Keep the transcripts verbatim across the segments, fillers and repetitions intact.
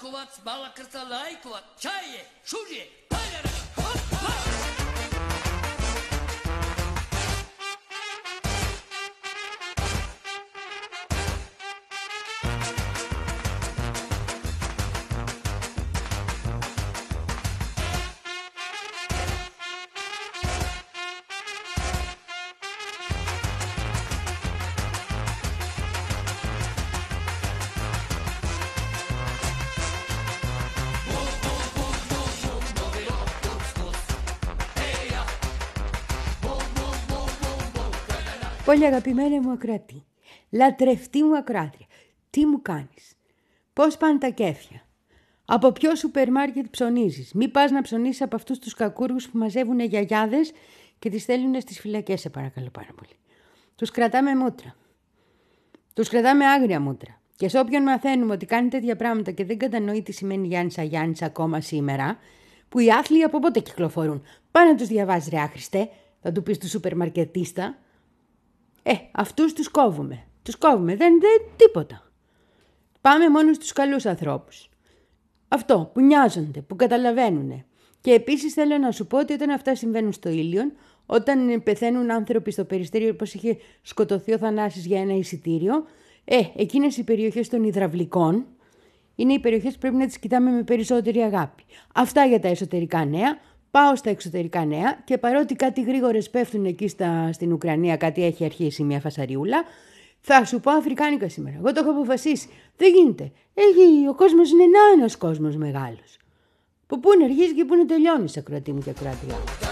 Markovac, Balakrta, Lajkovac, Čaje, Šužje, Paljara, hoppa! Πολύ αγαπημένη μου ακροατή, λατρευτή μου ακροάτρια, τι μου κάνεις, πώς πάνε τα κέφια, από ποιο σούπερ μάρκετ ψωνίζεις, μη πας να ψωνίσεις από αυτούς τους κακούργους που μαζεύουν γιαγιάδες και τις στέλνουν στις φυλακές, σε παρακαλώ πάρα πολύ. Τους κρατάμε μούτρα, τους κρατάμε άγρια μούτρα και σε όποιον μαθαίνουμε ότι κάνει τέτοια πράγματα και δεν κατανοεί τι σημαίνει Γιάννης Αγιάννης ακόμα σήμερα, που οι άθλοι από πότε κυκλοφορούν, πάνε να τους διαβάζει ρε άχρηστε, θα του πεις του σούπερ μαρκετίστα. Ε, αυτούς τους κόβουμε. Τους κόβουμε. Δεν είναι τίποτα. Πάμε μόνο στους καλούς ανθρώπους. Αυτό, που νοιάζονται, που καταλαβαίνουν. Και επίσης θέλω να σου πω ότι όταν αυτά συμβαίνουν στο Ήλιον, όταν πεθαίνουν άνθρωποι στο Περιστέριο, όπως είχε σκοτωθεί ο Θανάσης για ένα εισιτήριο, ε, εκείνες οι περιοχές των υδραυλικών είναι οι περιοχές που πρέπει να τις κοιτάμε με περισσότερη αγάπη. Αυτά για τα εσωτερικά νέα. Πάω στα εξωτερικά νέα και παρότι κάτι γρήγορες πέφτουν εκεί στα, στην Ουκρανία, κάτι έχει αρχίσει μια φασαριούλα, θα σου πω αφρικάνικα σήμερα. Εγώ το έχω αποφασίσει. Δεν γίνεται. Έχει, ο κόσμος είναι ένας κόσμος μεγάλος. Που πού είναι αρχίζει και πού είναι τελειώνει, ακροατή μου και ακροατή.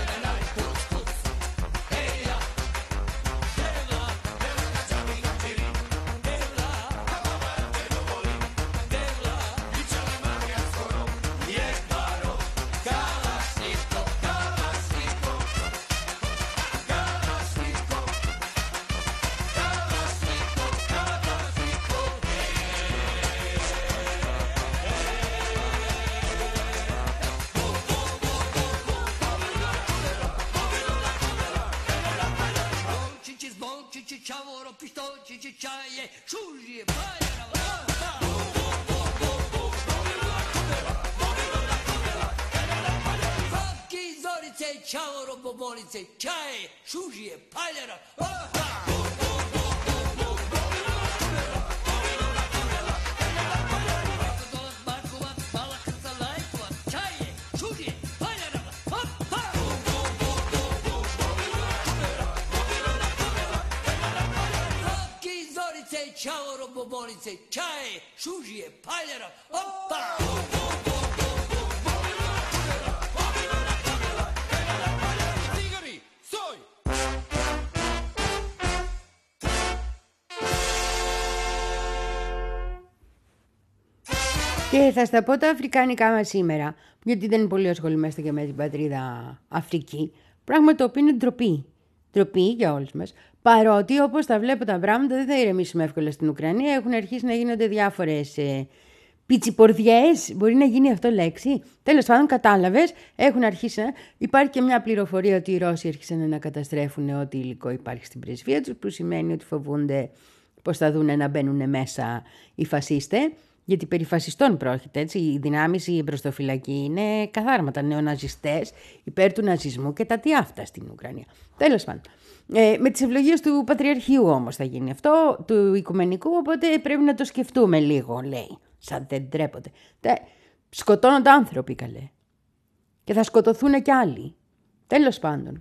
Και θα στα πω τα αφρικάνικά μας σήμερα, γιατί δεν πολύ ασχολούμαστε και με την πατρίδα Αφρική, πράγμα το οποίο είναι ντροπή. Ντροπή για όλους μας. Παρότι όπως τα βλέπω τα πράγματα δεν θα ηρεμήσουμε εύκολα στην Ουκρανία, έχουν αρχίσει να γίνονται διάφορες ε, πιτσιπορδιές, μπορεί να γίνει αυτό λέξη. Τέλος πάντων, κατάλαβες, έχουν αρχίσει να... Υπάρχει και μια πληροφορία ότι οι Ρώσοι άρχισαν να καταστρέφουν ό,τι υλικό υπάρχει στην πρεσβεία τους, που σημαίνει ότι φοβούνται πως θα δουν να μπαίνουν μέσα οι φασίστες. Γιατί περί φασιστών πρόκειται, έτσι. Οι δυνάμεις, η μπροστοφυλακή είναι καθάρματα νεοναζιστές υπέρ του ναζισμού και τα τι αυτά στην Ουκρανία. Τέλος πάντων. Ε, με τις ευλογίες του Πατριαρχείου όμως θα γίνει αυτό, του Οικουμενικού, οπότε πρέπει να το σκεφτούμε λίγο, λέει. Σαν δεν τρέπονται. Σκοτώνονται άνθρωποι, καλέ. Και θα σκοτωθούν κι άλλοι. Τέλος πάντων.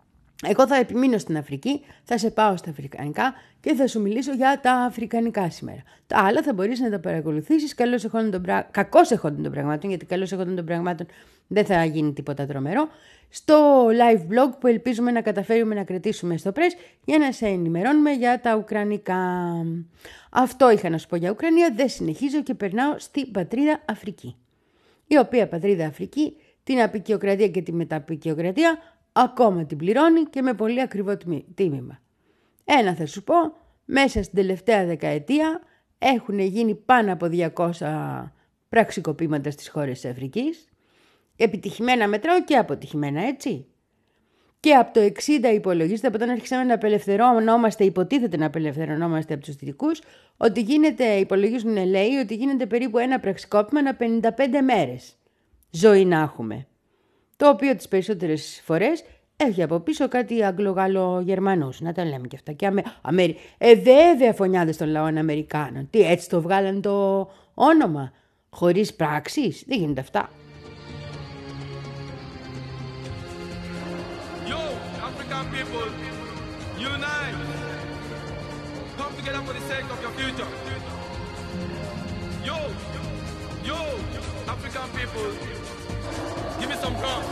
Εγώ θα επιμείνω στην Αφρική, θα σε πάω στα αφρικανικά και θα σου μιλήσω για τα αφρικανικά σήμερα. Τα άλλα θα μπορείς να τα παρακολουθήσεις καλώς εχόντων των πρα... κακώς εχόντων των πραγμάτων, γιατί καλώς εχόντων των πραγμάτων δεν θα γίνει τίποτα τρομερό, στο live blog που ελπίζουμε να καταφέρουμε να κρατήσουμε στο press για να σε ενημερώνουμε για τα ουκρανικά. Αυτό είχα να σου πω για Ουκρανία, δεν συνεχίζω και περνάω στην πατρίδα Αφρική. Η οποία πατρίδα Αφρική, την αποικιοκρατία και τη μεταποικιοκρατία, ακόμα την πληρώνει και με πολύ ακριβό τίμημα. Ένα θα σου πω, μέσα στην τελευταία δεκαετία έχουν γίνει πάνω από διακόσια πραξικοπήματα στις χώρες της Αφρικής. Επιτυχημένα μετράω και αποτυχημένα, έτσι. Και από το εξήντα υπολογίζεται, από όταν αρχίσαμε να απελευθερωνόμαστε, υποτίθεται να απελευθερωνόμαστε από τους Δυτικούς, ότι γίνεται, υπολογίζουν λέει, ότι γίνεται περίπου ένα πραξικόπημα ανά πενήντα πέντε μέρες ζωή να έχουμε. Το οποίο τις περισσότερες φορές έχει από πίσω κάτι Αγγλο-Γαλλο-Γερμανούς, να τα λέμε και αυτά. Και αμε... Αμερι... Ε, βέβαια φωνιάδες των λαών Αμερικάνων. Τι, έτσι το βγάλαν το όνομα, χωρίς πράξεις, δεν γίνονται αυτά. People, unite. Come together for the sake of your future. Yo, yo, African people, give me some drums.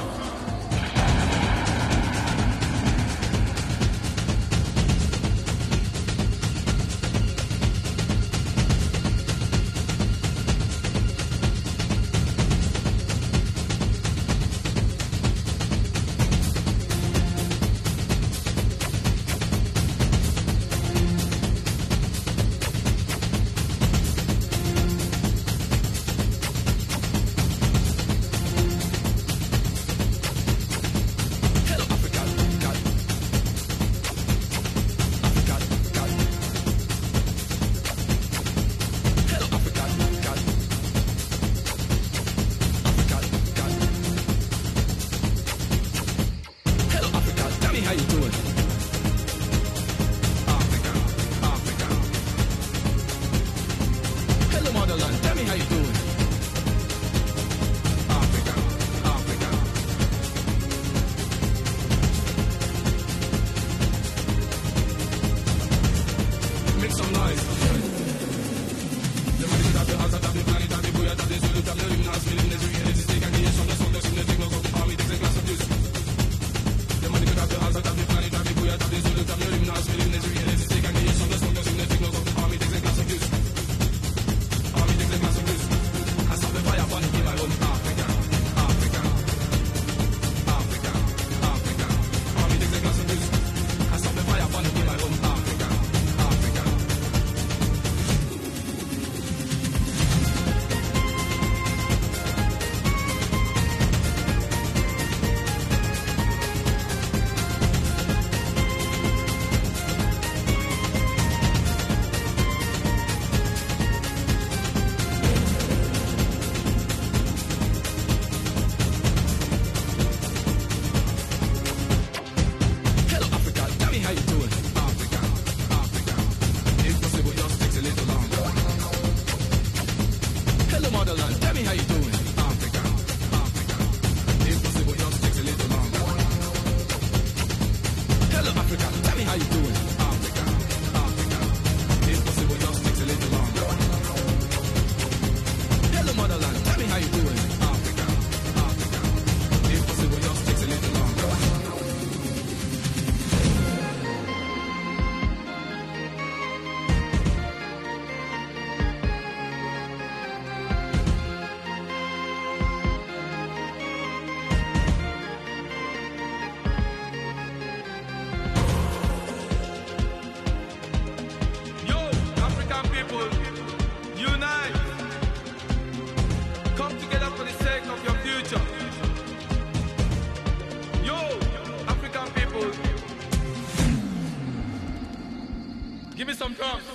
Give me some drums.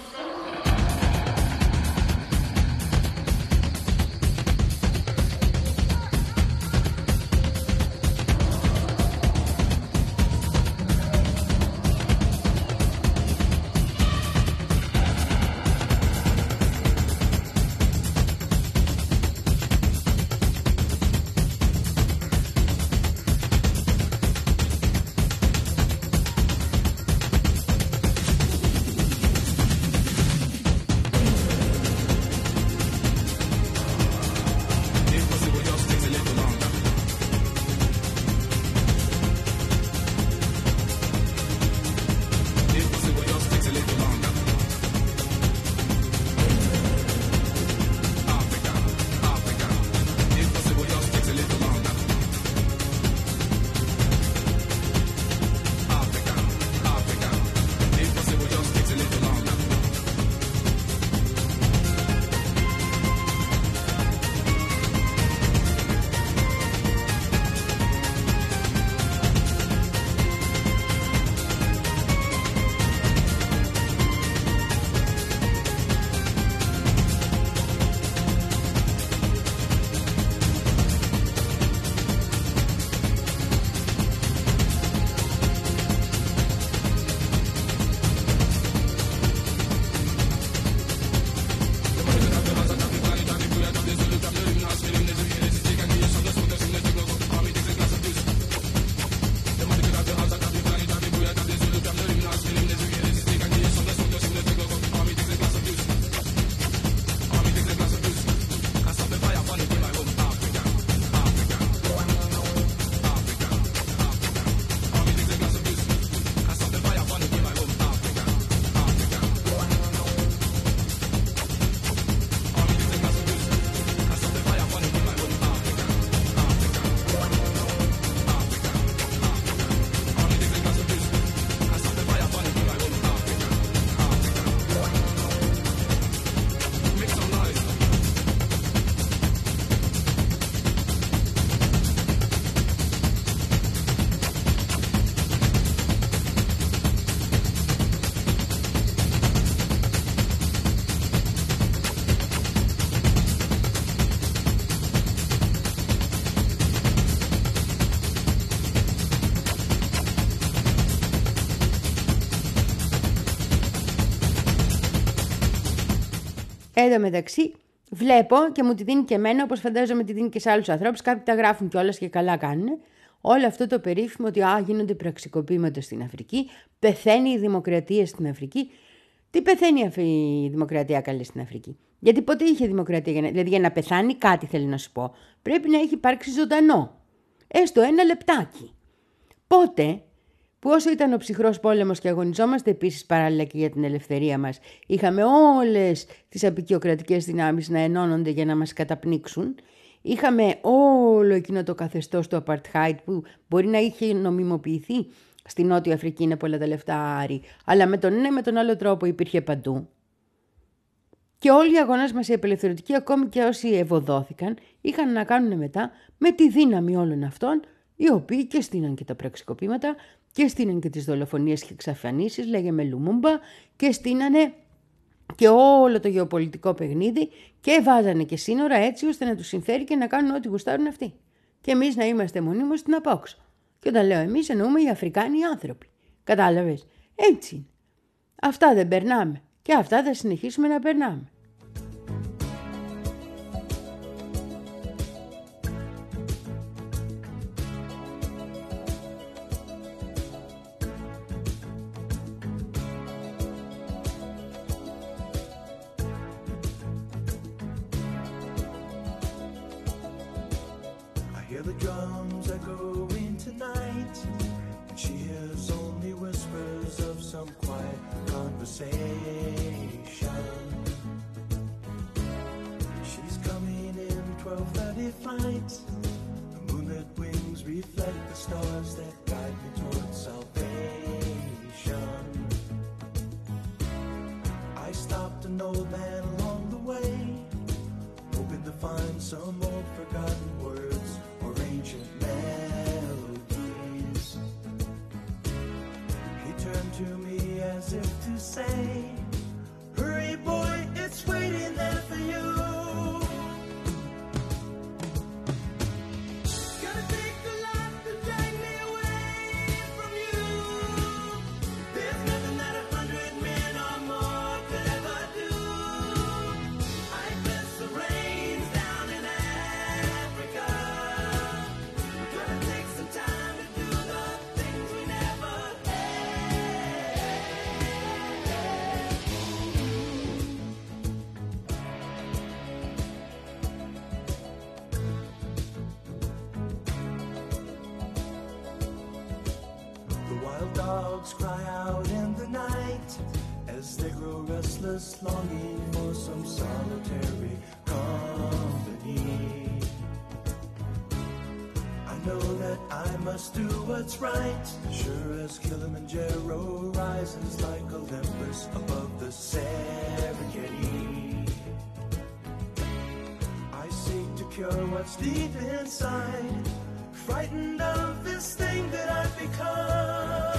Εν τω μεταξύ, βλέπω και μου τη δίνει και εμένα, όπως φαντάζομαι τη δίνει και σε άλλους ανθρώπους. Κάποιοι τα γράφουν κιόλας και καλά κάνουν. Όλο αυτό το περίφημο ότι α, γίνονται πραξικοπήματα στην Αφρική, πεθαίνει η δημοκρατία στην Αφρική. Τι πεθαίνει η δημοκρατία καλή στην Αφρική? Γιατί ποτέ είχε δημοκρατία, δηλαδή για να πεθάνει κάτι θέλει να σου πω, πρέπει να έχει υπάρξει ζωντανό. Έστω ένα λεπτάκι. Πότε, που όσο ήταν ο ψυχρός πόλεμος και αγωνιζόμαστε επίσης παράλληλα και για την ελευθερία μας, είχαμε όλες τις αποικιοκρατικές δυνάμεις να ενώνονται για να μας καταπνίξουν, είχαμε όλο εκείνο το καθεστώς του apartheid που μπορεί να είχε νομιμοποιηθεί στη Νότια Αφρική, είναι πολλά τα λεφτά άρη, αλλά με τον ένα με τον άλλο τρόπο υπήρχε παντού. Και όλοι οι αγώνες μας οι απελευθερωτικοί, ακόμη και όσοι ευωδόθηκαν, είχαν να κάνουν μετά με τη δύναμη όλων αυτών, οι οποίοι και στείναν και τα πραξικοπήματα και στείναν και τις δολοφονίες και εξαφανίσεις, λέγαμε Λουμούμπα, και στείνανε και όλο το γεωπολιτικό παιχνίδι και βάζανε και σύνορα έτσι ώστε να τους συμφέρει και να κάνουν ό,τι γουστάρουν αυτοί. Και εμείς να είμαστε μονίμως στην απόξω. Και όταν λέω εμείς εννοούμε οι Αφρικάνοι άνθρωποι. Κατάλαβες? Έτσι είναι. Αυτά δεν περνάμε και αυτά θα συνεχίσουμε να περνάμε. Cry out in the night as they grow restless, longing for some solitary company. I know that I must do what's right, sure as Kilimanjaro rises like Olympus above the Serengeti. I seek to cure what's deep inside, frightened of this thing that I've become.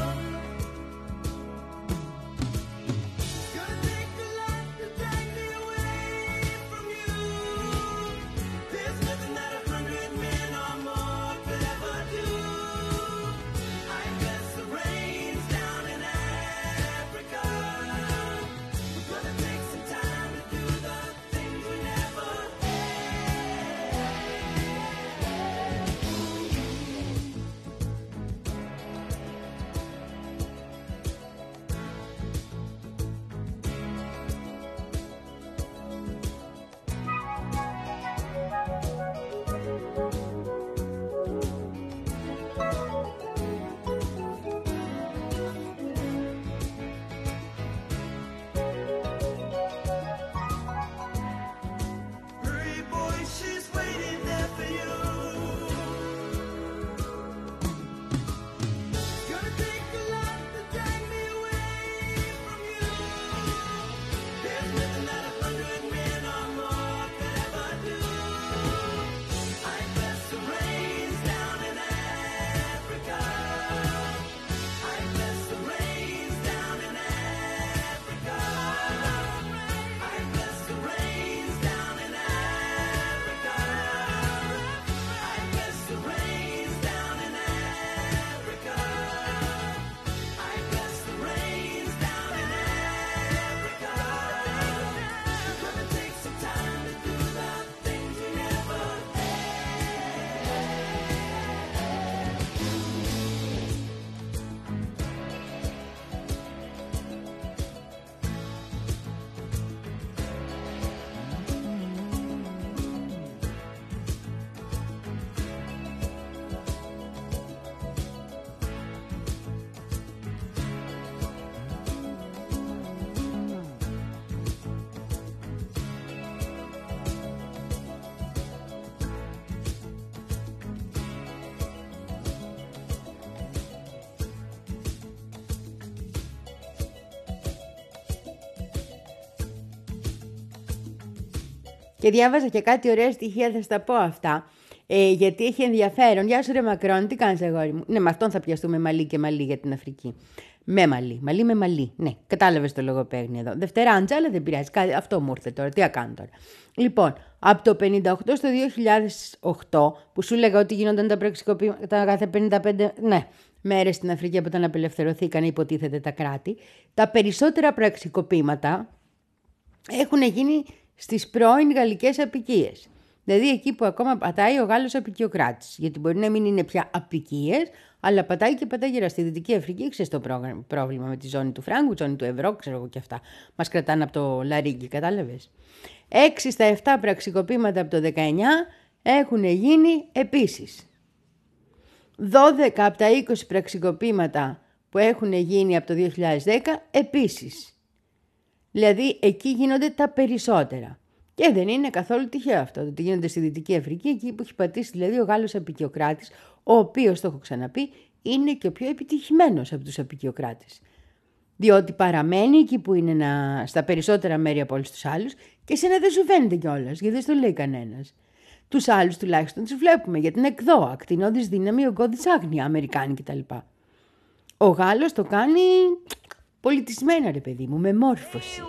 Και διάβαζα και κάτι ωραία στοιχεία, θα στα πω αυτά. Ε, γιατί έχει ενδιαφέρον. Γεια σου ρε Μακρόν, τι κάνεις αγόρι μου? Ναι, με αυτόν θα πιαστούμε μαλλί και μαλλί για την Αφρική. Με μαλλί, μαλλί με μαλλί. Ναι, κατάλαβες το λογοπαίγνιο εδώ. Δευτεράντζα, αλλά δεν πειράζει. Αυτό μου ήρθε τώρα. Τι να κάνω τώρα. Λοιπόν, από το πενήντα οκτώ στο δύο χιλιάδες οκτώ, που σου λέγα ότι γίνονταν τα πραξικοπήματα κάθε πενήντα πέντε ναι, μέρες στην Αφρική από όταν απελευθερωθήκαν, υποτίθεται τα κράτη, τα περισσότερα πραξικοπήματα έχουν γίνει στις πρώην γαλλικές απικίες. Δηλαδή εκεί που ακόμα πατάει ο Γάλλος απικιοκράτης. Γιατί μπορεί να μην είναι πια απικίες, αλλά πατάει και πατάγερα στη Δυτική Αφρική. Ξέρεις το πρόβλημα με τη ζώνη του φράγκου, ζώνη του ευρώ, ξέρω εγώ και αυτά. Μας κρατάνε από το λαρίγκι, κατάλαβες. έξι στα επτά πραξικοπήματα από το δεκαεννιά έχουν γίνει επίσης. δώδεκα από τα είκοσι πραξικοπήματα που έχουν γίνει από το δύο χιλιάδες δέκα επίσης. Δηλαδή εκεί γίνονται τα περισσότερα. Και δεν είναι καθόλου τυχαίο αυτό, ότι γίνονται στη Δυτική Αφρική, εκεί που έχει πατήσει δηλαδή ο Γάλλος απικιοκράτης, ο οποίος, το έχω ξαναπεί, είναι και ο πιο επιτυχημένος από τους απικιοκράτες. Διότι παραμένει εκεί που είναι να, στα περισσότερα μέρη από όλους τους άλλους και σε να δεν σου φαίνεται κιόλας, γιατί δεν στο λέει κανένας. Τους άλλους τουλάχιστον τους βλέπουμε για την εκδό, ακτινώδης δύναμη, ογκώδης άγνοια, Αμερικάνοι κτλ. Ο Γάλλος το κάνει πολιτισμένα, ρε παιδί μου, με μόρφωση.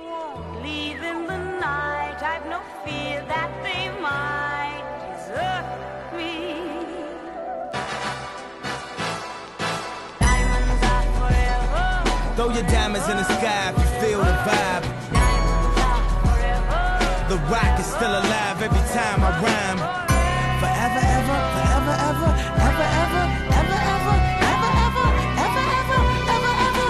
Throw your diamonds in the sky if you feel the vibe. The rock is still alive every time I rhyme. Forever, ever, forever, ever, ever, ever, ever, ever, ever, ever, ever, ever, ever, ever.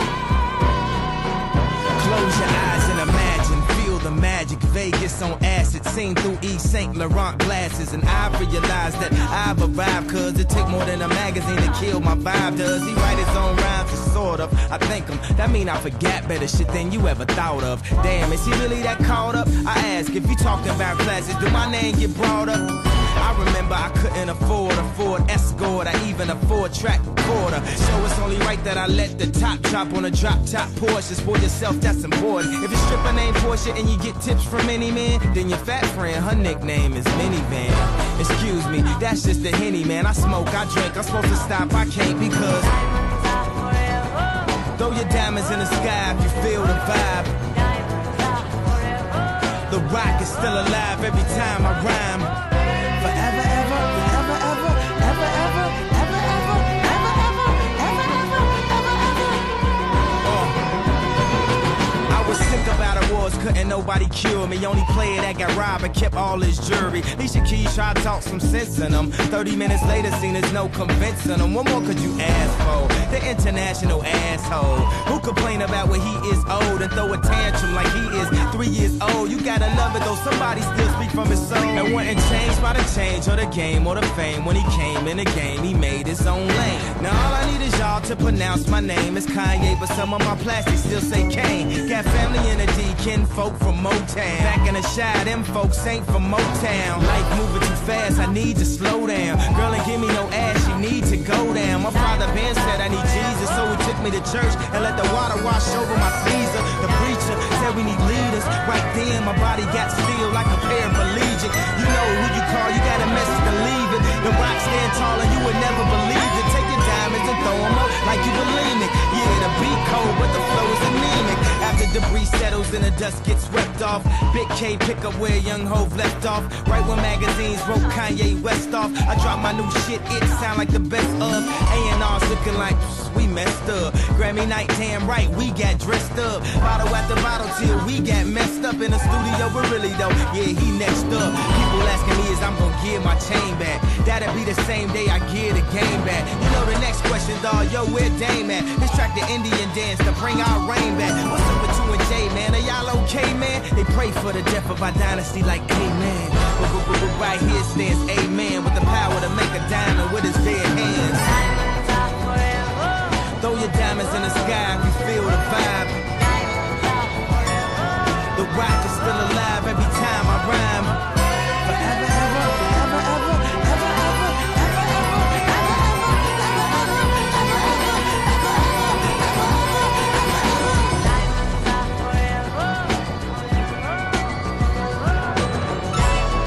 Close your eyes and imagine, feel the magic. Vegas on acid, seen through Yves Saint Laurent glasses. And I realized that I've arrived, cause it take more than a magazine to kill my vibe. Does he write his own rhymes? Sort of, I thank him. That mean I forget better shit than you ever thought of. Damn, is he really that caught up? I ask, if you talking about classes, do my name get brought up? I remember I couldn't afford a Ford Escort or even a four-track recorder. So it's only right that I let the top drop on a drop-top Porsche. For yourself, that's important. If your stripper named Portia and you get tips from any man, then your fat friend, her nickname is Minivan. Excuse me, that's just the Henny, man. I smoke, I drink, I'm supposed to stop, I can't because... Throw your diamonds in the sky if you feel the vibe. The rock is still alive every time I rhyme. Forever, ever, forever, ever, ever, ever, ever, ever, ever, ever, ever, ever, ever, ever. Oh. I was sick about awards, couldn't nobody cure me. Only player that got robbed and kept all his jewelry. Alicia Keys tried to talk some sense in them. Thirty minutes later, seen there's no convincing them. What more could you ask for? The international asshole who complain about when he is old and throw a tantrum like he is three years old. You gotta love it though, somebody still speak from his soul. And wasn't changed by the change or the game or the fame. When he came in the game, he made his own lane. Now all I need is y'all to pronounce my name. It's Kanye, but some of my plastics still say Kane. Got family in the D, kin folk from Motown. Back in the shy, them folks ain't from Motown. Life moving too fast, I need to slow down. Girl, ain't give me no ass, you need to go down. My father Ben said I need Jesus, so he took me to church and let the water wash over my Caesar. The preacher said we need leaders. Right then, my body got still like a paraplegic. You know who you call, you got a message to leave it. The rock stand tall and you would never believe it. Take your diamonds and throw them up like you bulimic. Yeah, the beat cold, but the flow is anemic. After debris settles and the dust gets swept off, Big K pick up where Young Hove left off. Right when magazines wrote Kanye West off, I drop my new shit, it sound like the best of. A and R's looking like we messed up. Grammy night, damn right, we got dressed up. Bottle after bottle till we got messed up in the studio, but really though, yeah, he next up. People asking me is I'm gonna give my chain back. That'll be the same day I give the game back. You know the next question, dawg, yo, where Dame at? This track the Indian dance to bring our rain back. What's up with you and Jay, man? Are y'all okay, man? They pray for the death of our dynasty like amen. But, but, but, but right here stands amen with the power to make a diamond with his bare hands. Throw your diamonds in the sky if you feel the vibe. The rock is still alive every time I rhyme. Forever, ever, forever, ever, ever, ever, ever, ever, ever, ever, ever, ever, ever, ever, ever, ever, ever, ever, ever, ever.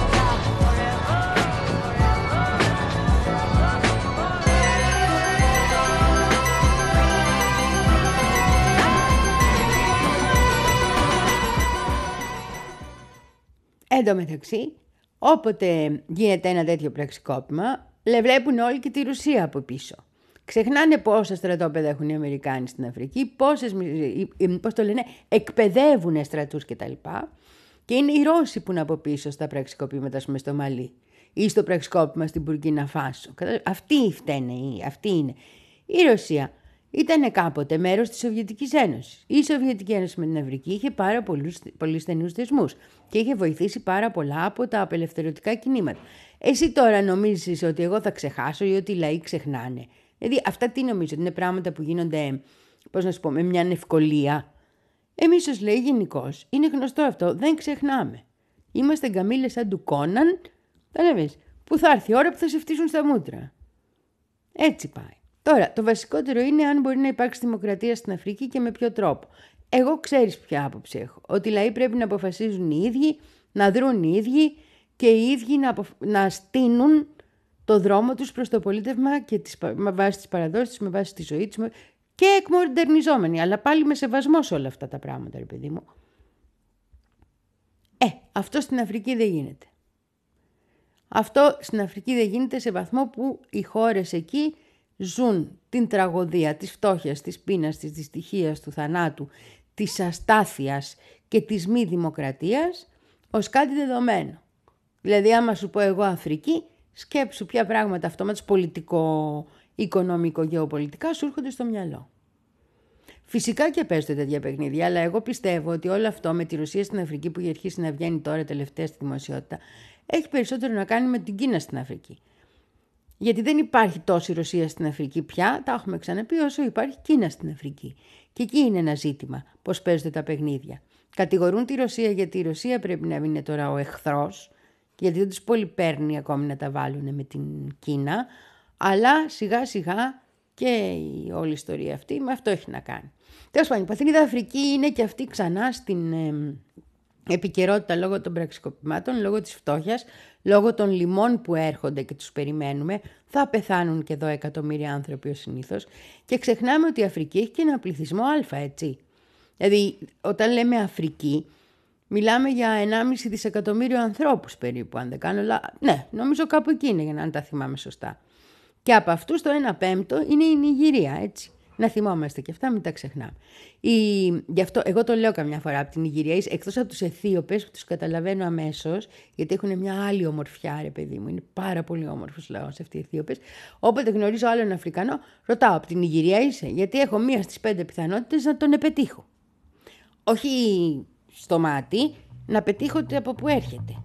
Εν τω μεταξύ, όποτε γίνεται ένα τέτοιο πραξικόπημα, βλέπουν όλοι και τη Ρωσία από πίσω. Ξεχνάνε πόσα στρατόπεδα έχουν οι Αμερικάνοι στην Αφρική, πόσες, πώς το λένε, εκπαιδεύουν στρατούς κτλ. Και είναι οι Ρώσοι που είναι από πίσω στα πραξικοπήματα, ας πούμε, στο Μαλί ή στο πραξικόπημα στην Μπουρκίνα Φάσο. Αυτοί φταίνε, αυτοί είναι. Η Ρωσία ήταν κάποτε μέρος της Σοβιετικής Ένωσης. Η Σοβιετική Ένωση με την Αφρική είχε πάρα πολλούς, πολύ στενούς δεσμούς και είχε βοηθήσει πάρα πολλά από τα απελευθερωτικά κινήματα. Εσύ τώρα νομίζεις ότι εγώ θα ξεχάσω ή ότι οι λαοί ξεχνάνε? Δηλαδή αυτά τι νομίζω, ότι είναι πράγματα που γίνονται, πώς να σου πω, με μια ευκολία? Εμείς ως λαοί γενικώς, είναι γνωστό αυτό, δεν ξεχνάμε. Είμαστε γκαμίλες σαν του Κόναν, που θα έρθει η ώρα που θα σε φτύσουν στα μούτρα. Έτσι πάει. Τώρα, το βασικότερο είναι αν μπορεί να υπάρξει δημοκρατία στην Αφρική και με ποιο τρόπο. Εγώ ξέρεις ποια άποψη έχω. Ότι οι λαοί πρέπει να αποφασίζουν οι ίδιοι, να δρουν οι ίδιοι και οι ίδιοι να, αποφ... να στείνουν το δρόμο τους προς το πολίτευμα και τις... με βάση τις παραδόσεις τους, με βάση τη ζωή τους και εκμοντερνιζόμενοι, αλλά πάλι με σεβασμό σε όλα αυτά τα πράγματα, ρε παιδί μου. Ε, αυτό στην Αφρική δεν γίνεται. Αυτό στην Αφρική δεν γίνεται σε βαθμό που οι χώρες εκεί ζουν την τραγωδία της φτώχειας, της πείνας, της δυστυχίας, του θανάτου, της αστάθειας και της μη δημοκρατίας ως κάτι δεδομένο. Δηλαδή άμα σου πω εγώ Αφρική, σκέψου ποια πράγματα αυτόματος πολιτικό, οικονομικό, γεωπολιτικά σου έρχονται στο μυαλό. Φυσικά και παίζονται τέτοια παιχνίδια, αλλά εγώ πιστεύω ότι όλο αυτό με τη Ρωσία στην Αφρική που έχει αρχίσει να βγαίνει τώρα τελευταία στη δημοσιότητα έχει περισσότερο να κάνει με την Κίνα στην Αφρική. Γιατί δεν υπάρχει τόση Ρωσία στην Αφρική πια, τα έχουμε ξαναπεί, όσο υπάρχει Κίνα στην Αφρική. Και εκεί είναι ένα ζήτημα, πώς παίζονται τα παιχνίδια. Κατηγορούν τη Ρωσία γιατί η Ρωσία πρέπει να είναι τώρα ο εχθρός, γιατί δεν τους πολύ παίρνει ακόμη να τα βάλουν με την Κίνα, αλλά σιγά σιγά και η όλη ιστορία αυτή με αυτό έχει να κάνει. Τέλος πάντων, η Πατρίδα Αφρική είναι και αυτή ξανά στην ε, επικαιρότητα λόγω των πραξικοπημάτων, λόγω της φτώχειας, λόγω των λοιμών που έρχονται και τους περιμένουμε. Θα πεθάνουν και εδώ εκατομμύρια άνθρωποι ως συνήθως. Και ξεχνάμε ότι η Αφρική έχει και ένα πληθυσμό αλφα, έτσι. Δηλαδή, όταν λέμε Αφρική, μιλάμε για ενάμιση δισεκατομμύριο ανθρώπους περίπου, αν δεν κάνω λάθος. Ναι, νομίζω κάπου εκεί είναι, για να τα θυμάμαι σωστά. Και από αυτούς το ένα πέμπτο είναι η Νιγηρία, έτσι. Να θυμόμαστε και αυτά, μην τα ξεχνάμε. Η... Γι' αυτό εγώ το λέω καμιά φορά από την Νιγηρία, εκτός από τους Αιθίωπες που τους καταλαβαίνω αμέσως, γιατί έχουν μια άλλη ομορφιά, ρε παιδί μου, είναι πάρα πολύ όμορφος λαός αυτοί οι Αιθίωπες. Όποτε γνωρίζω άλλον Αφρικανό, ρωτάω από την Νιγηρία είσαι, γιατί έχω μία στις πέντε πιθανότητες να τον επετύχω. Όχι στο μάτι, να πετύχω από που έρχεται.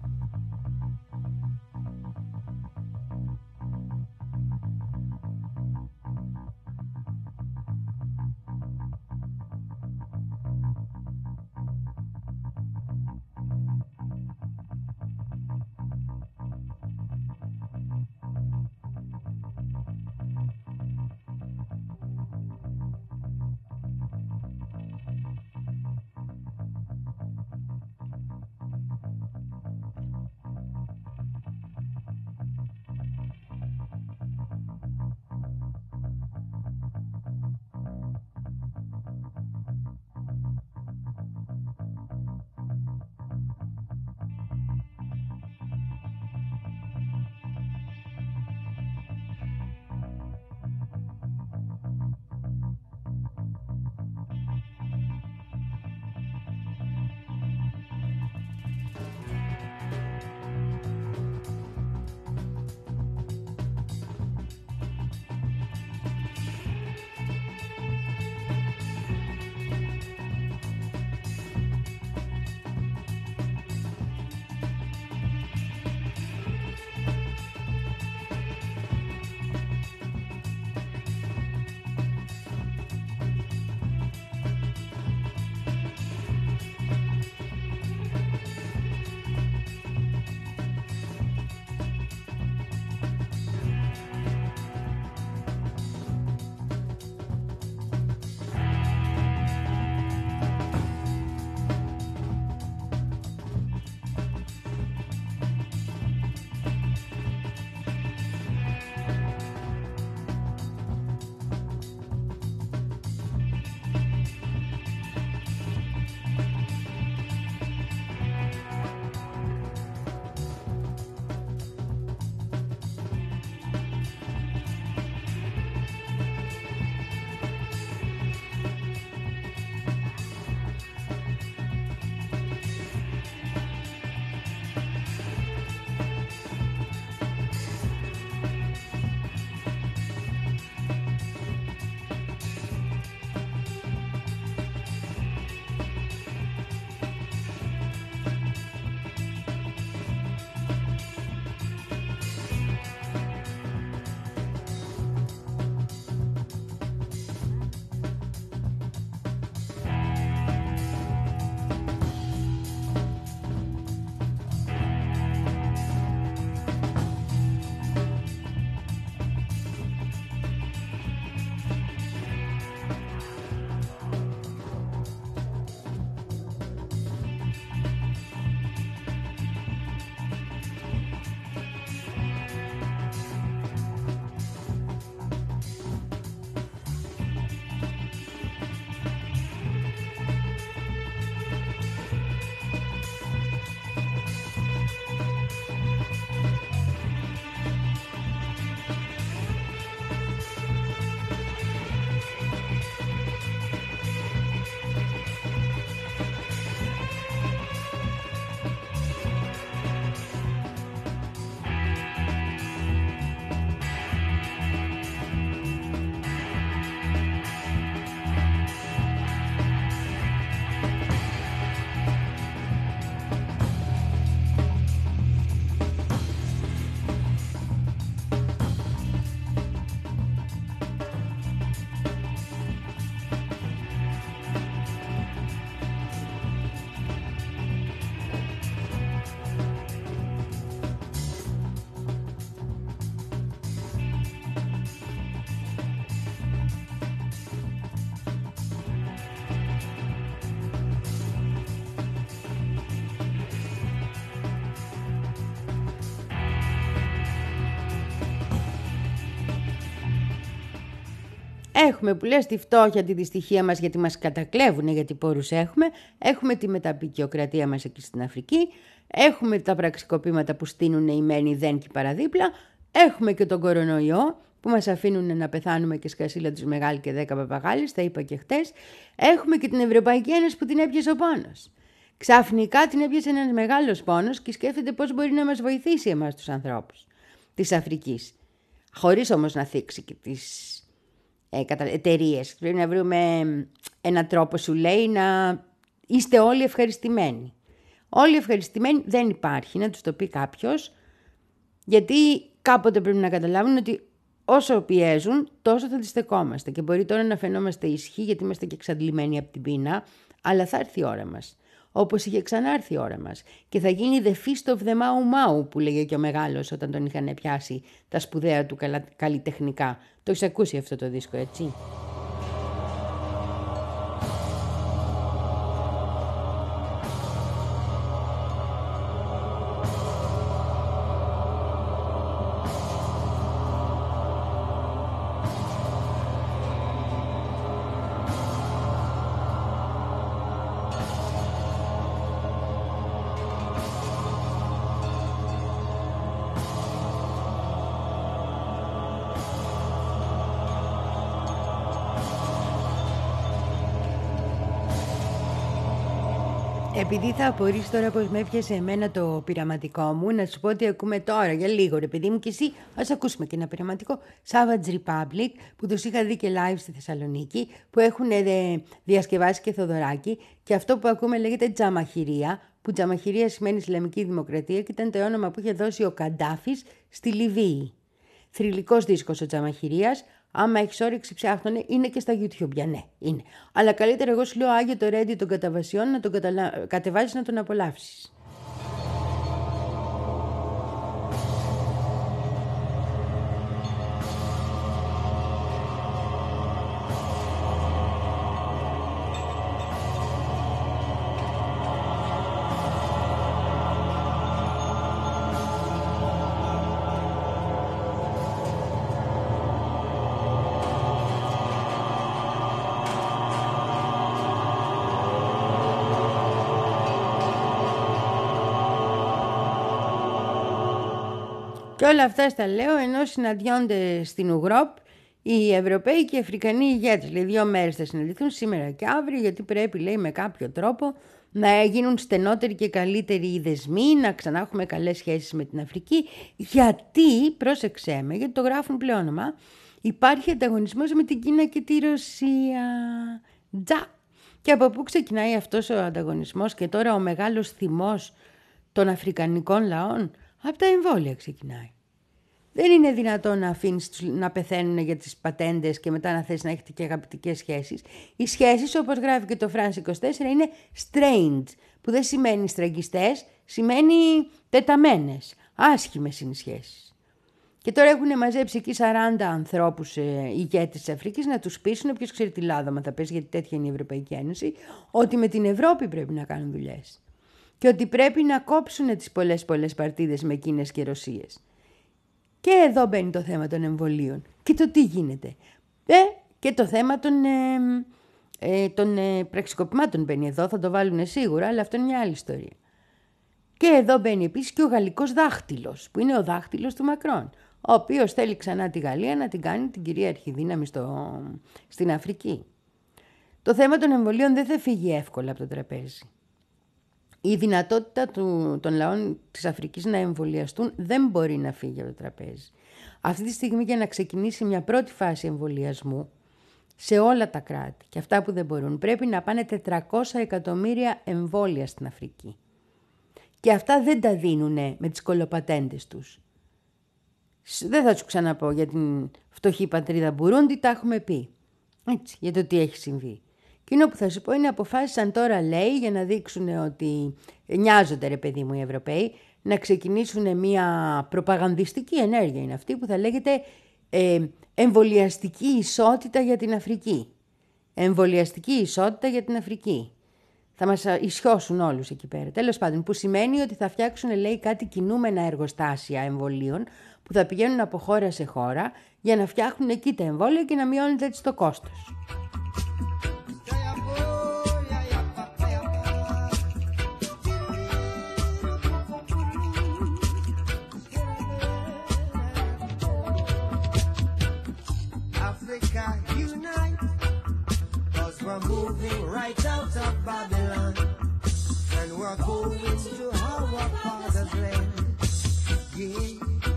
Έχουμε που λες τη φτώχεια, τη δυστυχία μας γιατί μας κατακλέβουν, γιατί πόρους έχουμε. Έχουμε τη μεταπικιοκρατία μας εκεί στην Αφρική. Έχουμε τα πραξικοπήματα που στείνουν οι μένοι δεν και παραδίπλα. Έχουμε και τον κορονοϊό που μας αφήνουν να πεθάνουμε και σκασίλα τους μεγάλη και δέκα παπαγάλες, τα είπα και χτες. Έχουμε και την Ευρωπαϊκή Ένωση που την έπιασε ο πόνος. Ξαφνικά την έπιασε ένας μεγάλος πόνος και σκέφτεται πώς μπορεί να μας βοηθήσει εμάς τους ανθρώπους της Αφρικής. Χωρίς όμως να θίξει και τις ε, εταιρείες. Πρέπει να βρούμε έναν τρόπο, σου λέει, να είστε όλοι ευχαριστημένοι. Όλοι ευχαριστημένοι δεν υπάρχει, να τους το πει κάποιος, γιατί κάποτε πρέπει να καταλάβουν ότι όσο πιέζουν, τόσο θα αντιστεκόμαστε. Και μπορεί τώρα να φαινόμαστε ισχύ, γιατί είμαστε και εξαντλημένοι από την πείνα, αλλά θα έρθει η ώρα μας. Όπως είχε ξανάρθει η ώρα μας. Και θα γίνει the feast of the Mau Mau, που λέγε και ο μεγάλος όταν τον είχαν πιάσει τα σπουδαία του καλλιτεχνικά. Το έχεις ακούσει αυτό το δίσκο, έτσι? Επειδή θα απορείς τώρα πως με έπιασε εμένα το πειραματικό μου, να σου πω ότι ακούμε τώρα για λίγο, ρε παιδί μου, και εσύ ας ακούσουμε και ένα πειραματικό Savage Republic που τους είχα δει και live στη Θεσσαλονίκη, που έχουν διασκευάσει και Θοδωράκη, και αυτό που ακούμε λέγεται Τζαμαχηρία, που Τζαμαχηρία σημαίνει Ισλαμική Δημοκρατία και ήταν το όνομα που είχε δώσει ο Καντάφης στη Λιβύη. Θρυλικός δίσκος ο Τζαμαχηρίας. Άμα έχεις όρεξη ψάχνωνε, είναι και στα YouTube, για ναι, είναι. Αλλά καλύτερα εγώ σου λέω Άγιο το Ρέντι των καταβασιών να τον καταλα... κατεβάζεις να τον απολαύσεις. Και όλα αυτά στα λέω ενώ συναντιόνται στην Ουγρόπ οι Ευρωπαίοι και οι Αφρικανοί ηγέτες. Λέει δύο μέρες θα συναντηθούν, σήμερα και αύριο, γιατί πρέπει, λέει, με κάποιο τρόπο να γίνουν στενότεροι και καλύτεροι οι δεσμοί, να ξανά έχουμε καλές σχέσεις με την Αφρική. Γιατί, πρόσεξέ με, γιατί το γράφουν πλεόνομα, υπάρχει ανταγωνισμός με την Κίνα και τη Ρωσία. Τζα! Και από πού ξεκινάει αυτός ο ανταγωνισμός και τώρα ο μεγάλος θυμός των αφρικανικών λαών? Από τα εμβόλια ξεκινάει. Δεν είναι δυνατόν να αφήνεις να πεθαίνουν για τις πατέντες και μετά να θες να έχετε και αγαπητικές σχέσεις. Οι σχέσεις, όπως γράφει και το France είκοσι τέσσερα, είναι strained, που δεν σημαίνει στραγγιστές, σημαίνει τεταμένες. Άσχημες είναι οι σχέσεις. Και τώρα έχουν μαζέψει εκεί σαράντα ανθρώπους ε, ηγέτες της Αφρικής να τους πείσουν, ποιος ξέρει τι λάδωμα θα πέσει, γιατί τέτοια είναι η Ευρωπαϊκή Ένωση, ότι με την Ευρώπη πρέπει να κάνουν δουλειές. Και ότι πρέπει να κόψουν τις πολλές πολλές παρτίδες με Κίνες και Ρωσίες. Και εδώ μπαίνει το θέμα των εμβολίων. Και το τι γίνεται. Ε, και το θέμα των, ε, ε, των ε, πραξικοπημάτων μπαίνει εδώ. Θα το βάλουν σίγουρα, αλλά αυτό είναι μια άλλη ιστορία. Και εδώ μπαίνει επίσης και ο γαλλικός δάχτυλος, που είναι ο δάχτυλος του Μακρόν, ο οποίος θέλει ξανά τη Γαλλία να την κάνει την κυρίαρχη δύναμη στο, στην Αφρική. Το θέμα των εμβολίων δεν θα φύγει εύκολα από το τραπέζι. Η δυνατότητα του, των λαών της Αφρικής να εμβολιαστούν δεν μπορεί να φύγει από το τραπέζι. Αυτή τη στιγμή, για να ξεκινήσει μια πρώτη φάση εμβολιασμού σε όλα τα κράτη και αυτά που δεν μπορούν, πρέπει να πάνε τετρακόσια εκατομμύρια εμβόλια στην Αφρική. Και αυτά δεν τα δίνουν με τις κολοπατέντες τους. Δεν θα σου ξαναπώ για την φτωχή πατρίδα Μπουρούντι, τα έχουμε πει. Έτσι, για το τι έχει συμβεί. Εκείνο που θα σου πω είναι αποφάσισαν τώρα, λέει, για να δείξουν ότι νοιάζονται, ρε παιδί μου, οι Ευρωπαίοι, να ξεκινήσουν μια προπαγανδιστική ενέργεια, είναι αυτή που θα λέγεται ε, εμβολιαστική ισότητα για την Αφρική. Εμβολιαστική ισότητα για την Αφρική. θα μας ισιώσουν όλους εκεί πέρα. Τέλος πάντων, που σημαίνει ότι θα φτιάξουν, λέει, κάτι κινούμενα εργοστάσια εμβολίων που θα πηγαίνουν από χώρα σε χώρα για να φτιάχνουν εκεί τα εμβόλια και να μειώνεται έτσι το κόστος. We're moving right out of Babylon, and we're going to our father's land. Yeah.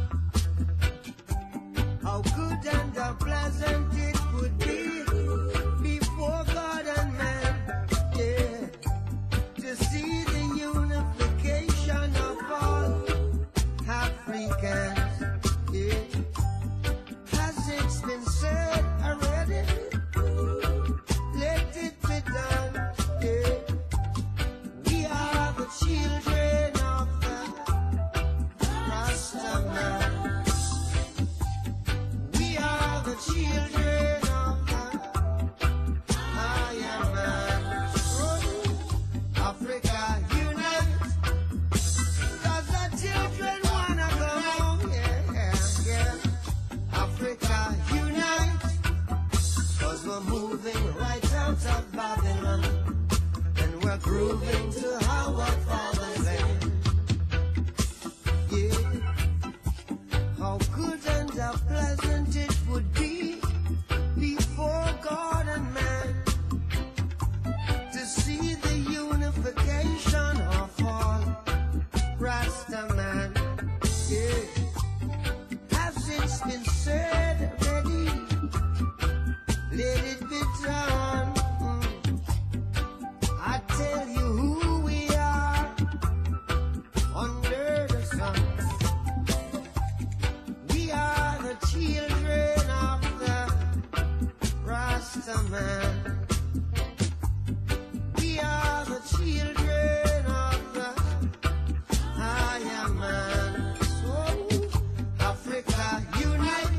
How good and how pleasant it would be before God and man, yeah, to see the unification of all Africans, yeah. Has it been said already? Let it be done, yeah. We are the children of the Rastaman. We are the children of the Iron Man. Africa unite, 'cause the children wanna go home, yeah, yeah, yeah. Africa unite, 'cause we're moving right out of Babylon, and we're grooving to our father's land. Yeah, how good and how pleasant it would be before God and man to see the unification of all Rastaman. Yeah, has it been said already? Let it be done. Mm. I tell you who we are under the sun. We are the children of the Rastaman. We are the children of the Iron Man. So Africa unite.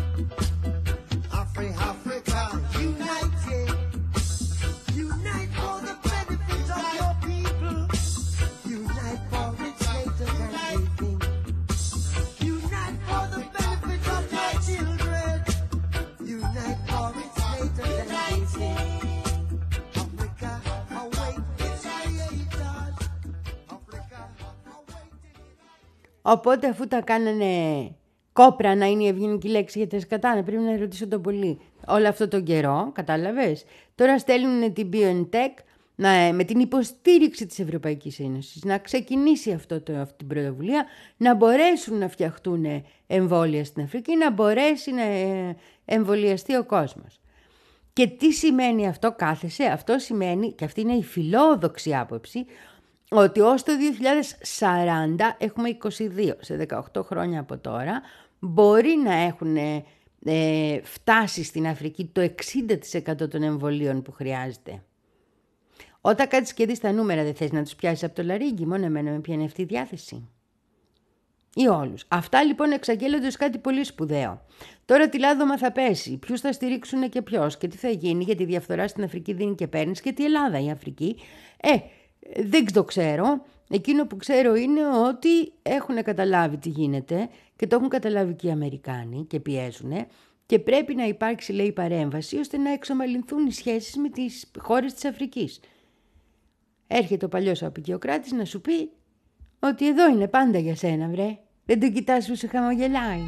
Afri Africa unite, yeah. Unite for the benefit of your people. Unite for its haters and hating. Unite for the benefit of your children. Unite for its haters and hating. Africa, awake its creators. Africa, awake its... Οπότε αφού τα κάνανε κόπρα, να είναι η ευγενική λέξη για τα σκατά, πρέπει να ρωτήσω τον πολύ. Όλο αυτό τον καιρό, κατάλαβες, τώρα στέλνουν την BioNTech να, με την υποστήριξη της Ευρωπαϊκής Ένωσης να ξεκινήσει αυτό το, αυτή την πρωτοβουλία, να μπορέσουν να φτιαχτούν εμβόλια στην Αφρική, να μπορέσει να εμβολιαστεί ο κόσμος. Και τι σημαίνει αυτό, κάθεσαι, αυτό σημαίνει, και αυτή είναι η φιλόδοξη άποψη, ότι ως το δύο χιλιάδες σαράντα, έχουμε είκοσι δύο, σε δεκαοκτώ χρόνια από τώρα, μπορεί να έχουν ε, φτάσει στην Αφρική το εξήντα τοις εκατό των εμβολίων που χρειάζεται. Όταν κάτσεις και δεις τα νούμερα, δεν θες να τους πιάσεις από το λαρύγγι, μόνο εμένα με πιάνει αυτή η διάθεση. Ή όλους. Αυτά λοιπόν εξαγγέλλονται ως κάτι πολύ σπουδαίο. Τώρα τι λάδωμα θα πέσει, ποιους θα στηρίξουν και ποιος και τι θα γίνει, γιατί η διαφθορά στην Αφρική δίνει και παίρνεις και τη Ελλάδα η Αφρική. Ε, δεν το ξέρω. Εκείνο που ξέρω είναι ότι έχουν καταλάβει τι γίνεται και το έχουν καταλάβει και οι Αμερικάνοι και πιέζουν και πρέπει να υπάρξει, λέει, παρέμβαση ώστε να εξομαλυνθούν οι σχέσεις με τις χώρες της Αφρικής. Έρχεται ο παλιός απεικιοκράτης να σου πει ότι εδώ είναι πάντα για σένα, βρε. Δεν τον κοιτάς που σε χαμογελάει.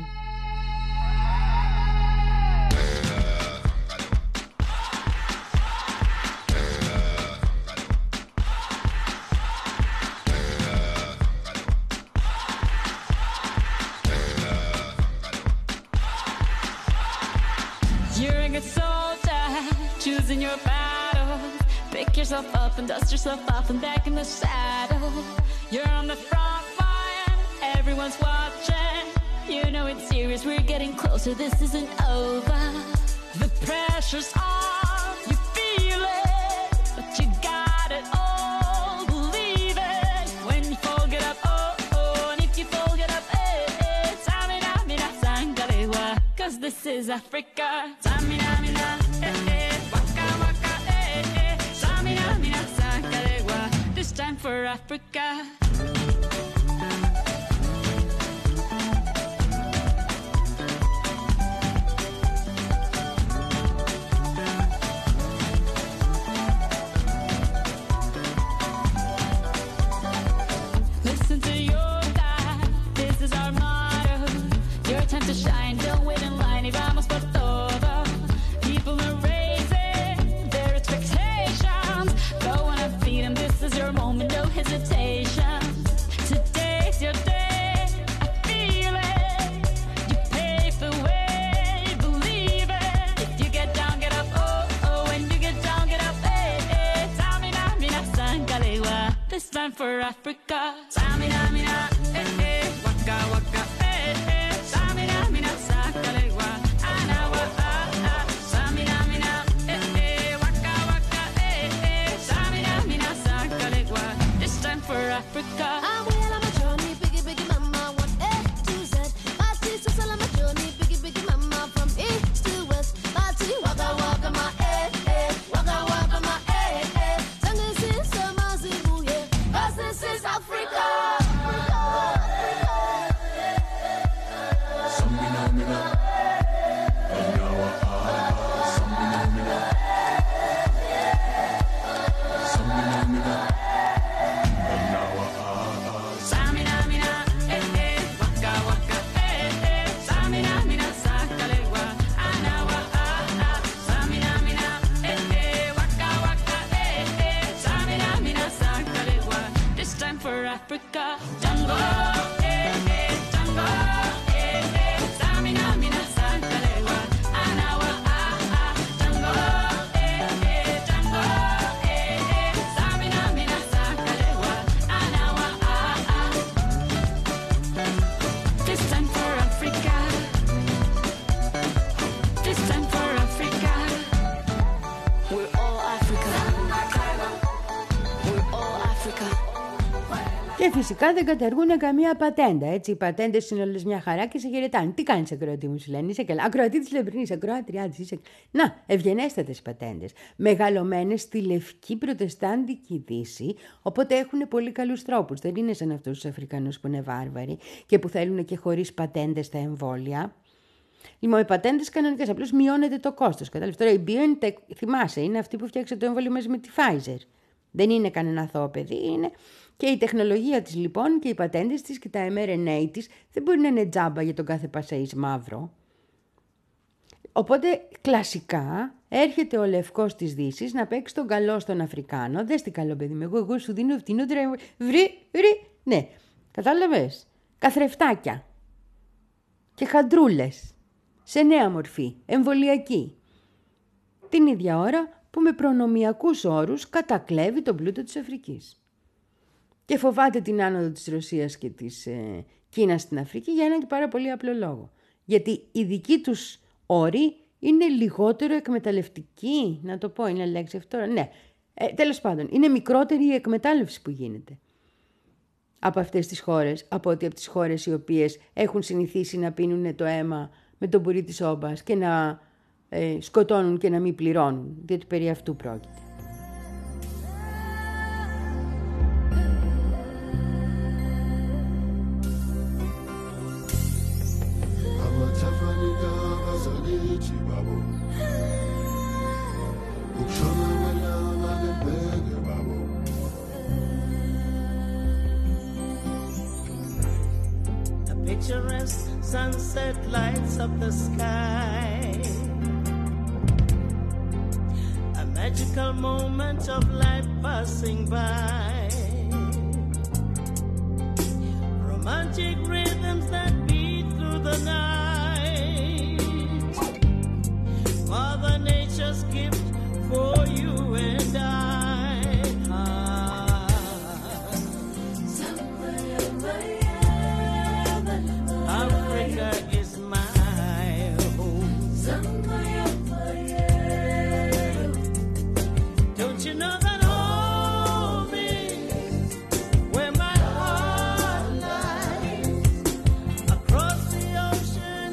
You're a good soldier, choosing your battles. Pick yourself up and dust yourself off and back in the saddle. You're on the front line, everyone's watching. You know it's serious, we're getting closer, this isn't over. The pressure's on, you feel it, but you got it all, believe it. When you fold it up, oh, oh, and if you fold it up, eh, eh, Samina, mina, sangalewa, 'cause this is Africa. Samina, mina, eh, eh, waka, waka, eh, eh, Samina, mina, sangalewa. for Africa. Listen to your God, this is our motto. Your time to shine, don't wait in line, y vamos por todo. People are raising their expectations. Go on and feed them, this is your moment, no hesitation. Today's your day, I feel it. You pave the way, believe it. If you get down, get up, oh, oh. When you get down, get up, eh, eh. Tamina, mina, sangalewa. This time for Africa. Tamina, mina, eh, eh. Waka, waka, eh, eh. Tamina, mina, sangalewa. Anawa, ah, ah. Tamina, mina, eh, eh. Waka, waka, eh, eh. Tamina, mina, sangalewa. This time for Africa. I'm well on my journey, biggie, biggie, mama, one A to Z. My sister's all on my journey, biggie, biggie, mama, from east to west. My tea, waka, waka, my eh, eh, waka, waka, my eh, eh. Tango is some Zimbabwe, yeah, 'cause this is Africa. Samina, mina, eh, eh. Waka, waka, eh, eh. Samina, mina, sangalewa. Anawa, ah, ah. Samina, mina, eh, eh. Waka, waka, eh, eh. Samina, mina, sangalewa. This time for Africa. Tango, eh, eh. Tango, eh, eh. Samina, mina, sangalewa. Anawa, ah, ah. Tango, eh, eh. Tango, eh, eh. Samina, mina, sangalewa. Anawa, ah, ah. This time for Africa. This time for Africa. We're all Africa. We're all Africa. Και φυσικά δεν καταργούν καμία πατέντα. Έτσι, οι πατέντες είναι όλες μια χαρά και σε χαιρετάνε. Τι κάνεις, ακροατή μου, σου λένε. Είσαι καλά. Ακροατή της Λεμπρινής, ακροάτριά της. Είσαι... Να, ευγενέστατες πατέντες. Μεγαλωμένες στη λευκή προτεστάντικη Δύση, οπότε έχουν πολύ καλούς τρόπους. Δεν είναι σαν αυτούς τους Αφρικανούς που είναι βάρβαροι και που θέλουν και χωρίς πατέντες τα εμβόλια. Λοιπόν, οι πατέντες κανονικές, απλώς μειώνεται το κόστος. Κατάλαβες τώρα, η BioNTech, θυμάσαι, είναι αυτή που φτιάξε το εμβόλιο μαζί με τη Pfizer. Δεν είναι κανένα αθώο παιδί, είναι. Και η τεχνολογία της λοιπόν και οι πατέντες της και τα εμ αρ εν έι της δεν μπορεί να είναι τζάμπα για τον κάθε πασαΐς μαύρο. Οπότε κλασικά έρχεται ο λευκός της Δύσης να παίξει τον καλό στον Αφρικάνο. Δες τι καλό παιδί μου, εγώ, εγώ σου δίνω φτηνότερα. Βρει, βρει, ναι, κατάλαβες. Καθρεφτάκια και χαντρούλες σε νέα μορφή, εμβολιακή. Την ίδια ώρα που με προνομιακούς όρους κατακλέβει τον πλούτο της Αφρικής. Και φοβάται την άνοδο της Ρωσίας και της ε, Κίνας στην Αφρική για έναν και πάρα πολύ απλό λόγο. Γιατί οι δικοί τους όροι είναι λιγότερο εκμεταλλευτικοί, να το πω, είναι λέξη αυτό, ναι. Ε, τέλος πάντων, είναι μικρότερη η εκμετάλλευση που γίνεται από αυτές τις χώρες, από ότι από τις χώρες οι οποίες έχουν συνηθίσει να πίνουν το αίμα με τον πουρί της όμπας και να ε, σκοτώνουν και να μην πληρώνουν, διότι περί αυτού πρόκειται. Picturesque sunset lights up the sky. A magical moment of life passing by. Romantic rhythms that beat through the night. Mother Nature's gift for you and I. Africa is my home. Don't you know that home is where my heart lies? Across the ocean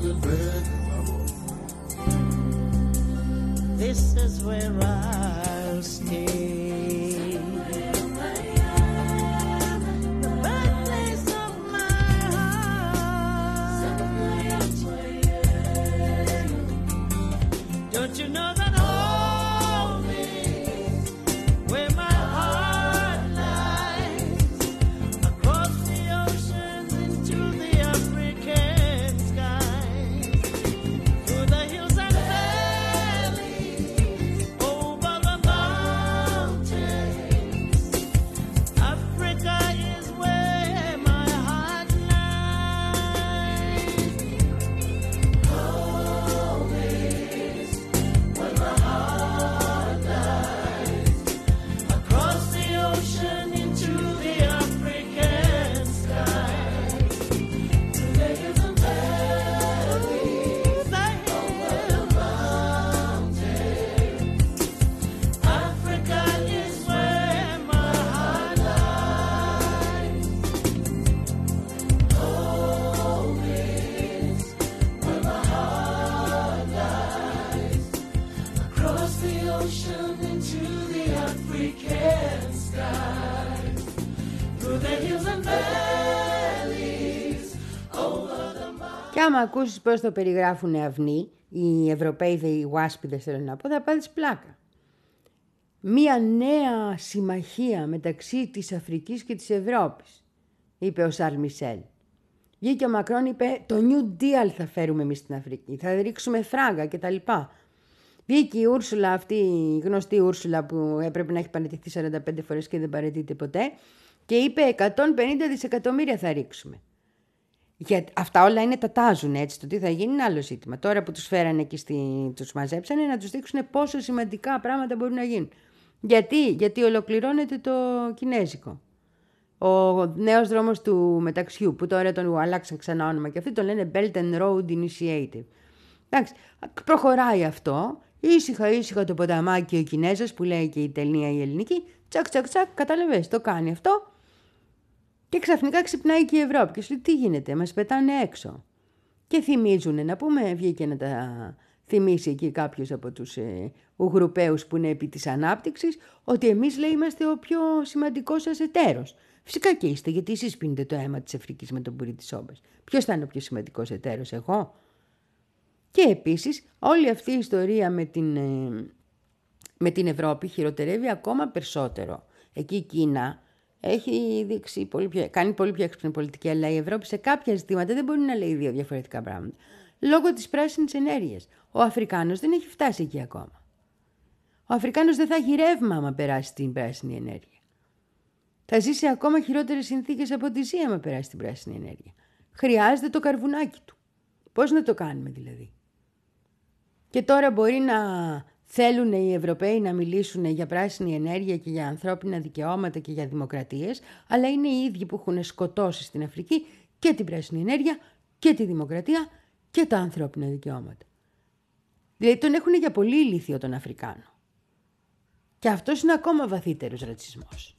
This is where I'll stay. The birthplace of my heart. Don't you know that home is where my heart lies? Across the oceans into the African skies. Through the hills and valleys, over the mountains. Africa is where my heart lies. Home is where my heart lies. Across the ocean into the African skies. To the hills and valleys, over the mountains. Africa is where my heart lies. Home is where my heart lies. Across the ocean into the African skies. Through the hills and valleys, over the mountains. Και άμα ακούσεις πώς το περιγράφουν αυνοί, οι Ευρωπαίοι, οι Ουάσπιδες θέλω να πω, θα πάθεις πλάκα. Μία νέα συμμαχία μεταξύ της Αφρικής και της Ευρώπης, είπε ο Σαρλ Μισελ. Βγήκε ο Μακρόν, είπε το New Deal θα φέρουμε εμείς στην Αφρική, θα ρίξουμε φράγκα κτλ. Βγήκε η Ούρσουλα, αυτή η γνωστή Ούρσουλα που έπρεπε να έχει παραιτηθεί σαράντα πέντε φορές και δεν παραιτείται ποτέ, και είπε εκατόν πενήντα δισεκατομμύρια θα ρίξουμε. Για, αυτά όλα είναι τα τάζουν, έτσι, το τι θα γίνει είναι άλλο ζήτημα. Τώρα που τους φέρανε και στη, τους μαζέψανε να τους δείξουν πόσο σημαντικά πράγματα μπορούν να γίνουν. Γιατί, Γιατί ολοκληρώνεται το κινέζικο. Ο νέος δρόμος του μεταξιού, που τώρα τον αλλάξαν ξανά όνομα και αυτοί τον λένε Belt and Road Initiative. Εντάξει, προχωράει αυτό, ήσυχα ήσυχα το ποταμάκι ο Κινέζος που λέει και η ταινία η ελληνική, τσακ τσακ τσακ, κατάλαβες, το κάνει αυτό. Και ξαφνικά ξυπνάει και η Ευρώπη και σου λέει τι γίνεται, μας πετάνε έξω. Και θυμίζουν, να πούμε, βγήκε να τα θυμίσει εκεί κάποιος από τους ε, Ουγγρουπαίους που είναι επί της ανάπτυξης, ότι εμείς λέει είμαστε ο πιο σημαντικός σας εταίρος. Φυσικά και είστε, γιατί εσείς πίνετε το αίμα της Αφρικής με τον πουρί της σόμπας. Ποιος θα είναι ο πιο σημαντικός εταίρος, εγώ? Και επίσης όλη αυτή η ιστορία με την, ε, με την Ευρώπη χειροτερεύει ακόμα περισσότερο. Εκεί η Κίνα έχει δείξει πολύ πιο, κάνει πολύ πιο έξυπνη πολιτική, αλλά η Ευρώπη σε κάποια ζητήματα δεν μπορεί να λέει δύο διαφορετικά πράγματα. Λόγω της πράσινης ενέργειας. Ο Αφρικάνος δεν έχει φτάσει εκεί ακόμα. Ο Αφρικάνος δεν θα έχει ρεύμα άμα περάσει την πράσινη ενέργεια. Θα ζει σε ακόμα χειρότερες συνθήκες από τη ζει άμα περάσει την πράσινη ενέργεια. Χρειάζεται το καρβουνάκι του. Πώς να το κάνουμε δηλαδή? Και τώρα μπορεί να θέλουν οι Ευρωπαίοι να μιλήσουν για πράσινη ενέργεια και για ανθρώπινα δικαιώματα και για δημοκρατίες, αλλά είναι οι ίδιοι που έχουν σκοτώσει στην Αφρική και την πράσινη ενέργεια και τη δημοκρατία και τα ανθρώπινα δικαιώματα. Δηλαδή τον έχουν για πολύ ηλίθιο τον Αφρικάνο. Και αυτός είναι ακόμα βαθύτερος ρατσισμός.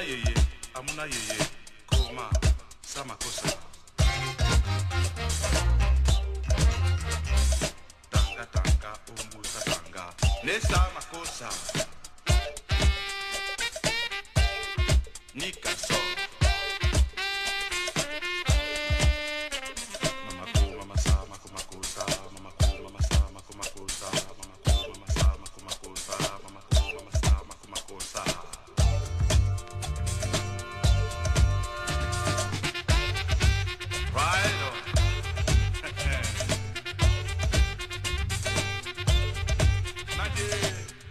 yeye, amuna yeye, koma, sama kosa. Tanga tanga, umbusa tanga, ne sama kosa. Nika so. Mama ko, mama sama kuma kosa, mama ko, mama sama kuma kosa, mama ko, mama sama kuma kosa, mama ko, mama sama kuma kosa. Right on. Nadie.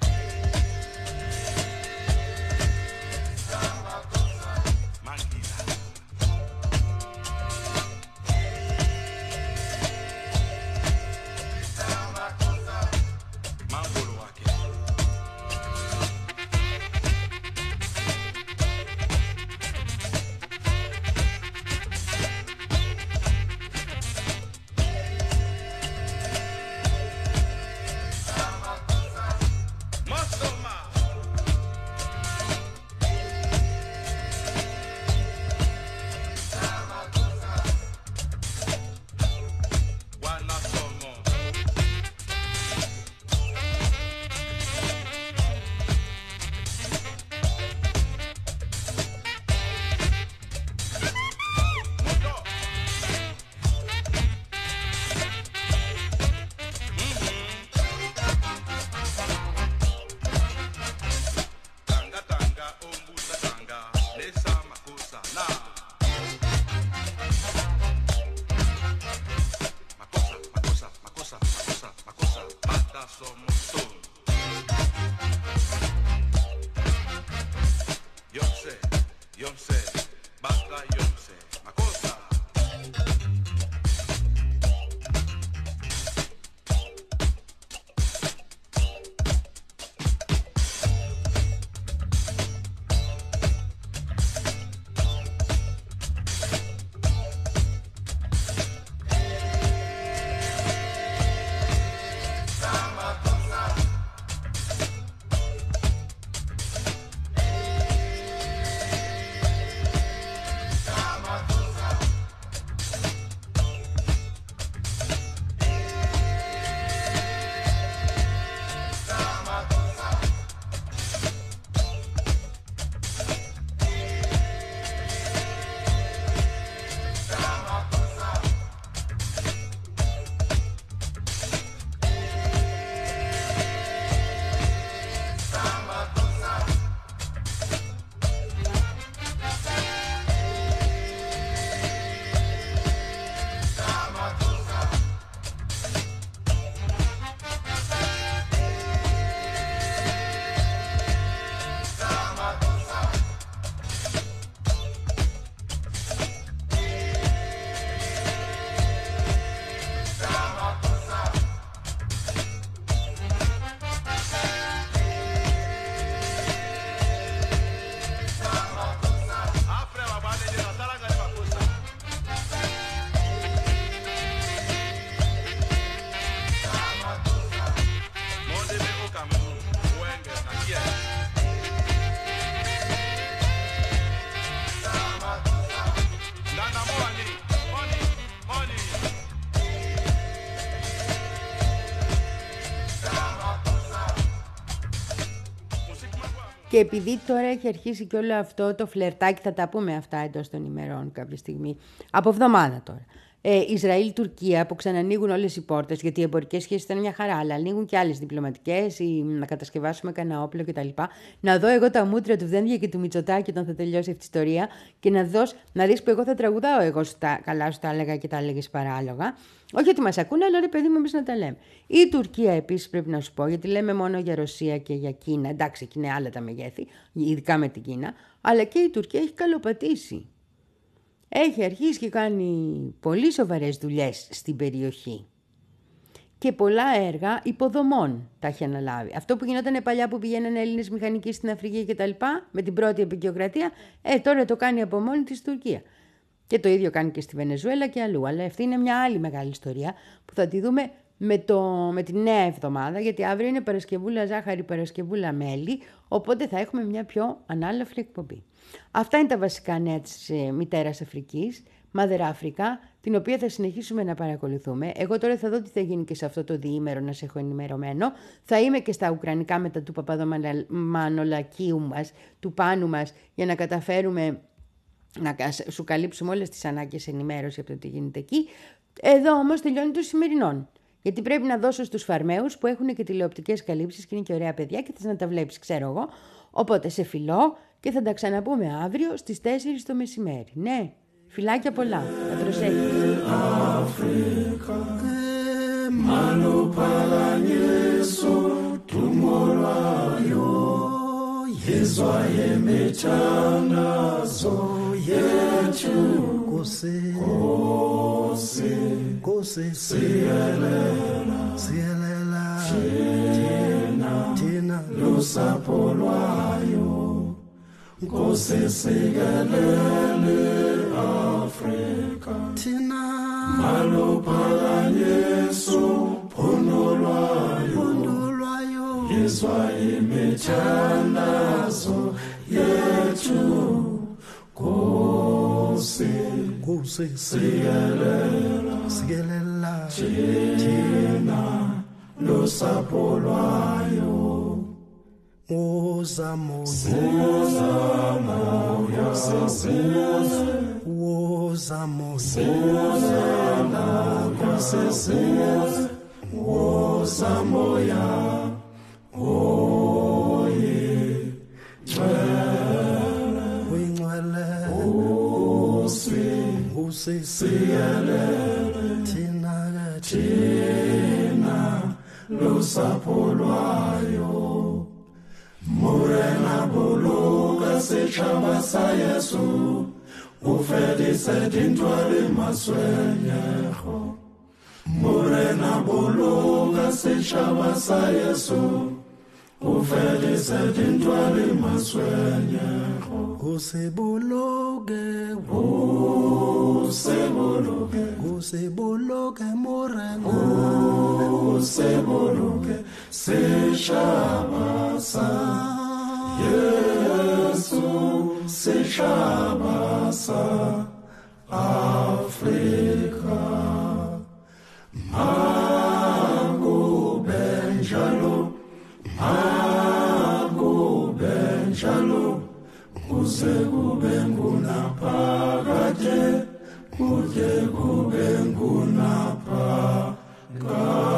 Και επειδή τώρα έχει αρχίσει και όλο αυτό το φλερτάκι, θα τα πούμε αυτά εντός των ημερών κάποια στιγμή, από εβδομάδα τώρα. Ε, Ισραήλ-Τουρκία που ξανανοίγουν όλες οι πόρτες, γιατί οι εμπορικές σχέσεις ήταν μια χαρά, αλλά ανοίγουν και άλλες διπλωματικές ή να κατασκευάσουμε κανένα όπλο κτλ. Να δω εγώ τα μούτρα του Δένδια και του Μητσοτάκη όταν θα τελειώσει αυτή η ιστορία και να, δώσ, να δεις που εγώ θα τραγουδάω. Εγώ σου τα, καλά σου τα έλεγα και τα έλεγες παράλογα. Όχι ότι μας ακούνε, αλλά ρε παιδί μου, εμείς να τα λέμε. Η Τουρκία επίσης πρέπει να σου πω, γιατί λέμε μόνο για Ρωσία και για Κίνα. Εντάξει, εκεί είναι άλλα τα μεγέθη, ειδικά με την Κίνα, αλλά και η Τουρκία έχει καλοπατήσει. Έχει αρχίσει και κάνει πολύ σοβαρές δουλειές στην περιοχή. Και πολλά έργα υποδομών τα έχει αναλάβει. Αυτό που γινόταν παλιά που πηγαίνανε Έλληνες μηχανικοί στην Αφρική και τα λοιπά, με την πρώτη επικιοκρατία, ε, τώρα το κάνει από μόνη της Τουρκία. Και το ίδιο κάνει και στη Βενεζουέλα και αλλού. Αλλά αυτή είναι μια άλλη μεγάλη ιστορία που θα τη δούμε με, το, με τη νέα εβδομάδα, γιατί αύριο είναι Παρασκευούλα ζάχαρη, Παρασκευούλα μέλι, οπότε θα έχουμε μια πιο ανάλαφρη εκπομπή. Αυτά είναι τα βασικά νέα της ε, μητέρας Αφρικής, Mother Africa, την οποία θα συνεχίσουμε να παρακολουθούμε. Εγώ τώρα θα δω τι θα γίνει και σε αυτό το διήμερο, να σε έχω ενημερωμένο. Θα είμαι και στα ουκρανικά μετά του Παπαδομανολακίου μας, του Πάνου μας, για να καταφέρουμε να σου καλύψουμε όλες τις ανάγκες ενημέρωση από το τι γίνεται εκεί. Εδώ όμως τελειώνει το σημερινό. Γιατί πρέπει να δώσω στους φαρμαίους που έχουν και τηλεοπτικές καλύψεις και είναι και ωραία παιδιά και θες να τα βλέπεις, ξέρω εγώ. Οπότε σε φιλώ και θα τα ξαναπούμε αύριο στις τέσσερις το μεσημέρι. Ναι, φιλάκια πολλά. Να προσέχεις. Kose, kose, kose, sielela, sielela, tina, tina, lusapho lwayo, kose sikelele Afrika, tina, maluphakanyiswa phondo lwayo, phondo lwayo, yizwa imithandazo yethu. Kose, kose, sikelela, sikelela, thina lusapho lwayo. Woza moya, woza moya, woza moya, woza moya, oye, Use siyelele thina thina lusapho lwayo morena boloka setšhaba sa Yesu o fedise dintwa le maswenyego morena boloka setšhaba sa Yesu o fedise dintwa le maswenyego o se boloke o se boloke o se boloke morena o se boloke setšhaba sa Yesu setšhaba sa Afrika Mago benjalo Mago benjalo Kuze kube ngunaphakade kuze kube ngunaphakade